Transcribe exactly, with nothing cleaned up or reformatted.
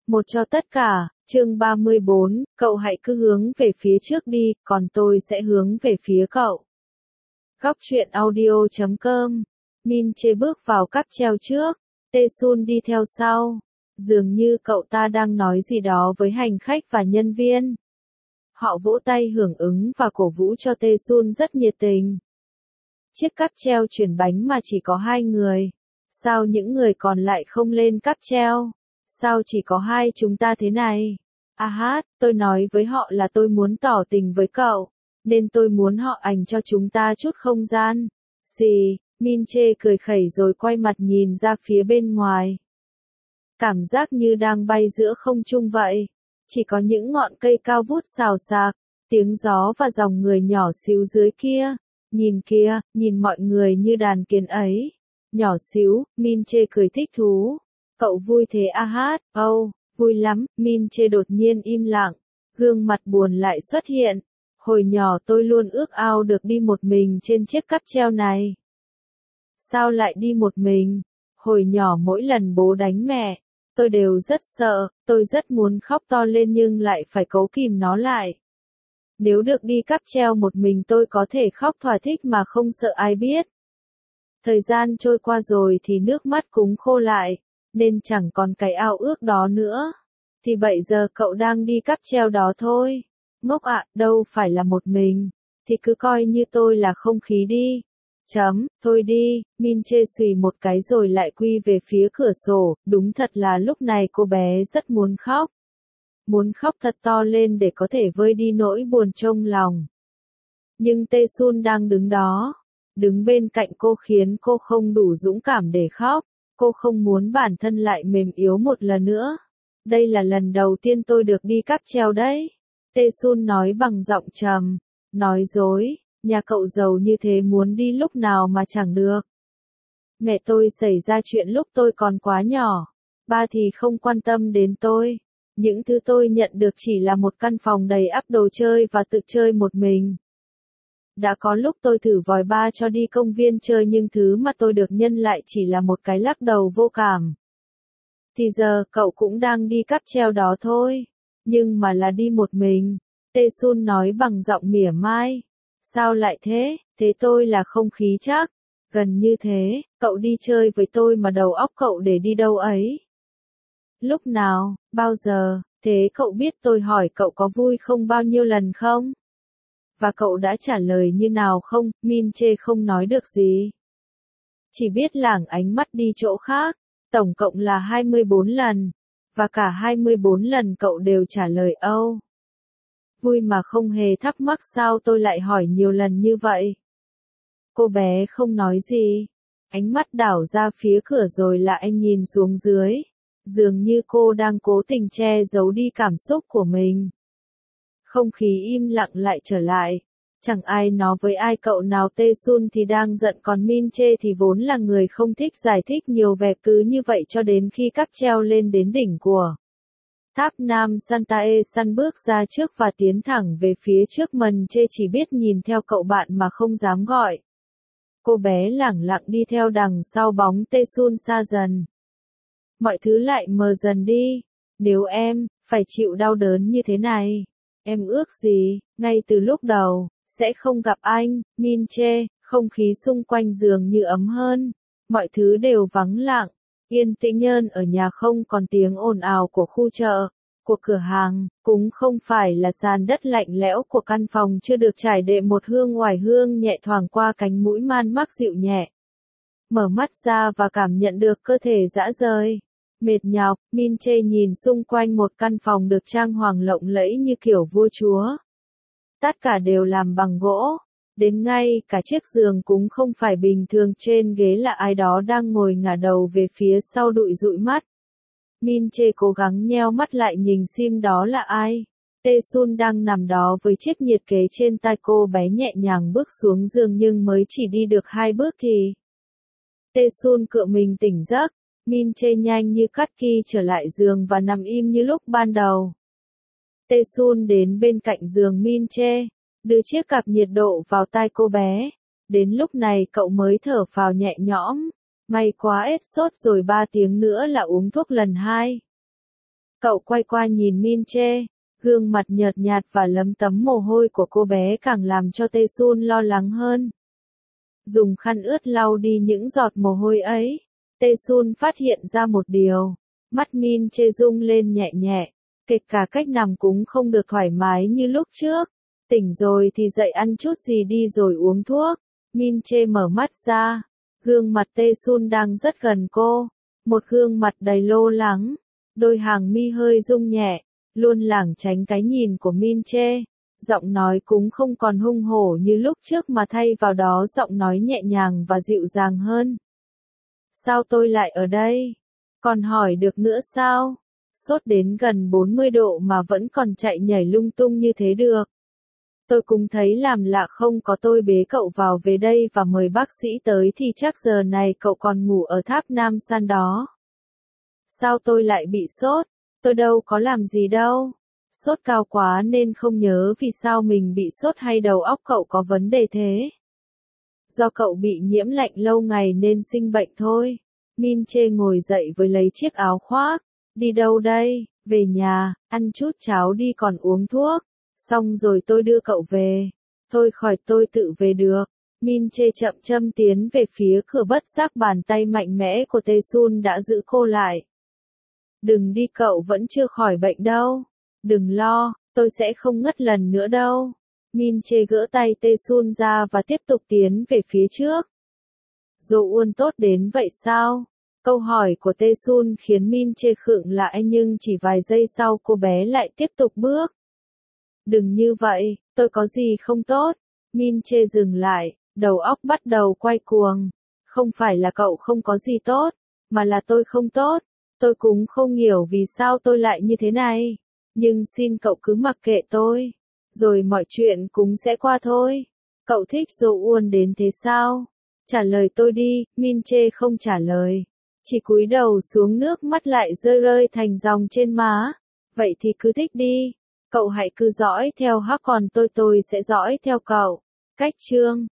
Một cho tất cả, chương ba mươi bốn, cậu hãy cứ hướng về phía trước đi, còn tôi sẽ hướng về phía cậu. Góc truyện audio chấm com. Min Chê bước vào cáp treo trước, Tae Sun đi theo sau. Dường như cậu ta đang nói gì đó với hành khách và nhân viên. Họ vỗ tay hưởng ứng và cổ vũ cho Tae Sun rất nhiệt tình. Chiếc cáp treo chuyển bánh mà chỉ có hai người. Sao những người còn lại không lên cáp treo? Sao chỉ có hai chúng ta thế này? À hát, tôi nói với họ là tôi muốn tỏ tình với cậu, nên tôi muốn họ ảnh cho chúng ta chút không gian. Gì? Min Chê cười khẩy rồi quay mặt nhìn ra phía bên ngoài. Cảm giác như đang bay giữa không trung vậy. Chỉ có những ngọn cây cao vút xào xạc, tiếng gió và dòng người nhỏ xíu dưới kia. Nhìn kia, nhìn mọi người như đàn kiến ấy. Nhỏ xíu, Min Chê cười thích thú. Cậu vui thế à hát, oh, vui lắm, Min Chê đột nhiên im lặng. Gương mặt buồn lại xuất hiện. Hồi nhỏ tôi luôn ước ao được đi một mình trên chiếc cáp treo này. Sao lại đi một mình? Hồi nhỏ mỗi lần bố đánh mẹ, tôi đều rất sợ, tôi rất muốn khóc to lên nhưng lại phải cố kìm nó lại. Nếu được đi cáp treo một mình tôi có thể khóc thỏa thích mà không sợ ai biết. Thời gian trôi qua rồi thì nước mắt cũng khô lại, nên chẳng còn cái ao ước đó nữa. Thì bây giờ cậu đang đi cáp treo đó thôi. Ngốc ạ, đâu phải là một mình. Thì cứ coi như tôi là không khí đi. Chấm, thôi đi, Min Chê xùy một cái rồi lại quy về phía cửa sổ, đúng thật là lúc này cô bé rất muốn khóc. Muốn khóc thật to lên để có thể vơi đi nỗi buồn trong lòng. Nhưng Tae Sun đang đứng đó, đứng bên cạnh cô khiến cô không đủ dũng cảm để khóc, cô không muốn bản thân lại mềm yếu một lần nữa. Đây là lần đầu tiên tôi được đi cáp treo đấy. Tae Sun nói bằng giọng trầm, nói dối. Nhà cậu giàu như thế muốn đi lúc nào mà chẳng được. Mẹ tôi xảy ra chuyện lúc tôi còn quá nhỏ. Ba thì không quan tâm đến tôi. Những thứ tôi nhận được chỉ là một căn phòng đầy ắp đồ chơi và tự chơi một mình. Đã có lúc tôi thử vòi ba cho đi công viên chơi nhưng thứ mà tôi được nhân lại chỉ là một cái lắc đầu vô cảm. Thì giờ cậu cũng đang đi cáp treo đó thôi. Nhưng mà là đi một mình. Tae Sun nói bằng giọng mỉa mai. Sao lại thế, thế tôi là không khí chắc. Gần như thế, cậu đi chơi với tôi mà đầu óc cậu để đi đâu ấy. Lúc nào, bao giờ, thế cậu biết tôi hỏi cậu có vui không bao nhiêu lần không? Và cậu đã trả lời như nào không? Min Chê không nói được gì. Chỉ biết lảng ánh mắt đi chỗ khác, tổng cộng là hai mươi bốn lần. Và cả hai mươi bốn lần cậu đều trả lời âu. Vui mà không hề thắc mắc sao tôi lại hỏi nhiều lần như vậy. Cô bé không nói gì. Ánh mắt đảo ra phía cửa rồi lại anh nhìn xuống dưới. Dường như cô đang cố tình che giấu đi cảm xúc của mình. Không khí im lặng lại trở lại. Chẳng ai nói với ai cậu nào. Tae Sun thì đang giận còn Min Chê thì vốn là người không thích giải thích nhiều vẻ cứ như vậy cho đến khi cáp treo lên đến đỉnh của tháp Nam San. Tae Sun bước ra trước và tiến thẳng về phía trước. Min Chê chỉ biết nhìn theo cậu bạn mà không dám gọi. Cô bé lẳng lặng đi theo đằng sau bóng Tae Sun xa dần. Mọi thứ lại mờ dần đi. Nếu em phải chịu đau đớn như thế này, em ước gì ngay từ lúc đầu sẽ không gặp anh. Min Chê, không khí xung quanh dường như ấm hơn. Mọi thứ đều vắng lặng, yên tĩnh hơn. Ở nhà không còn tiếng ồn ào của khu chợ, của cửa hàng, cũng không phải là sàn đất lạnh lẽo của căn phòng chưa được trải đệm. Một hương oải hương nhẹ thoảng qua cánh mũi man mác dịu nhẹ. Mở mắt ra và cảm nhận được cơ thể rã rời, mệt nhọc, Min Chê nhìn xung quanh một căn phòng được trang hoàng lộng lẫy như kiểu vua chúa. Tất cả đều làm bằng gỗ. Đến ngay cả chiếc giường cũng không phải bình thường. Trên ghế là ai đó đang ngồi ngả đầu về phía sau đụi dụi mắt. Min Chê cố gắng nheo mắt lại nhìn xem đó là ai. Tae Sun đang nằm đó với chiếc nhiệt kế trên tai. Cô bé nhẹ nhàng bước xuống giường nhưng mới chỉ đi được hai bước thì Tae Sun cựa mình tỉnh giấc. Min Chê nhanh như cắt ki trở lại giường và nằm im như lúc ban đầu. Tae Sun đến bên cạnh giường Min Chê, đưa chiếc cặp nhiệt độ vào tai cô bé. Đến lúc này cậu mới thở phào nhẹ nhõm. May quá, hết sốt rồi, ba tiếng nữa là uống thuốc lần hai. Cậu quay qua nhìn Min Chê, gương mặt nhợt nhạt và lấm tấm mồ hôi của cô bé càng làm cho Tae Sun lo lắng hơn. Dùng khăn ướt lau đi những giọt mồ hôi ấy, Tae Sun phát hiện ra một điều. Mắt Min Chê rung lên nhẹ nhẹ, kể cả cách nằm cũng không được thoải mái như lúc trước. Tỉnh rồi thì dậy ăn chút gì đi rồi uống thuốc. Min Chê mở mắt ra, gương mặt Tae Sun đang rất gần cô, một gương mặt đầy lo lắng, đôi hàng mi hơi rung nhẹ, luôn lảng tránh cái nhìn của Min Chê. Giọng nói cũng không còn hung hổ như lúc trước mà thay vào đó giọng nói nhẹ nhàng và dịu dàng hơn. Sao tôi lại ở đây? Còn hỏi được nữa sao? Sốt đến gần bốn mươi độ mà vẫn còn chạy nhảy lung tung như thế được. Tôi cũng thấy làm lạ không có tôi bế cậu vào về đây và mời bác sĩ tới thì chắc giờ này cậu còn ngủ ở tháp Nam San đó. Sao tôi lại bị sốt? Tôi đâu có làm gì đâu. Sốt cao quá nên không nhớ vì sao mình bị sốt hay đầu óc cậu có vấn đề thế. Do cậu bị nhiễm lạnh lâu ngày nên sinh bệnh thôi. Min Chê ngồi dậy với lấy chiếc áo khoác. Đi đâu đây? Về nhà, ăn chút cháo đi còn uống thuốc. Xong rồi tôi đưa cậu về. Thôi khỏi tôi tự về được. Min Chê chậm chậm tiến về phía cửa, bất giác bàn tay mạnh mẽ của Tae Sun đã giữ cô lại. Đừng đi, cậu vẫn chưa khỏi bệnh đâu. Đừng lo, tôi sẽ không ngất lần nữa đâu. Min Chê gỡ tay Tae Sun ra và tiếp tục tiến về phía trước. Dô Uôn tốt đến vậy sao? Câu hỏi của Tae Sun khiến Min Chê khựng lại nhưng chỉ vài giây sau cô bé lại tiếp tục bước. Đừng như vậy, tôi có gì không tốt? Min Chê dừng lại, đầu óc bắt đầu quay cuồng. Không phải là cậu không có gì tốt, mà là tôi không tốt. Tôi cũng không hiểu vì sao tôi lại như thế này. Nhưng xin cậu cứ mặc kệ tôi. Rồi mọi chuyện cũng sẽ qua thôi. Cậu thích Dô Uôn đến thế sao? Trả lời tôi đi. Min Chê không trả lời. Chỉ cúi đầu xuống, nước mắt lại rơi rơi thành dòng trên má. Vậy thì cứ thích đi. Cậu hãy cứ dõi theo hắc, còn tôi tôi sẽ dõi theo cậu. Cách chương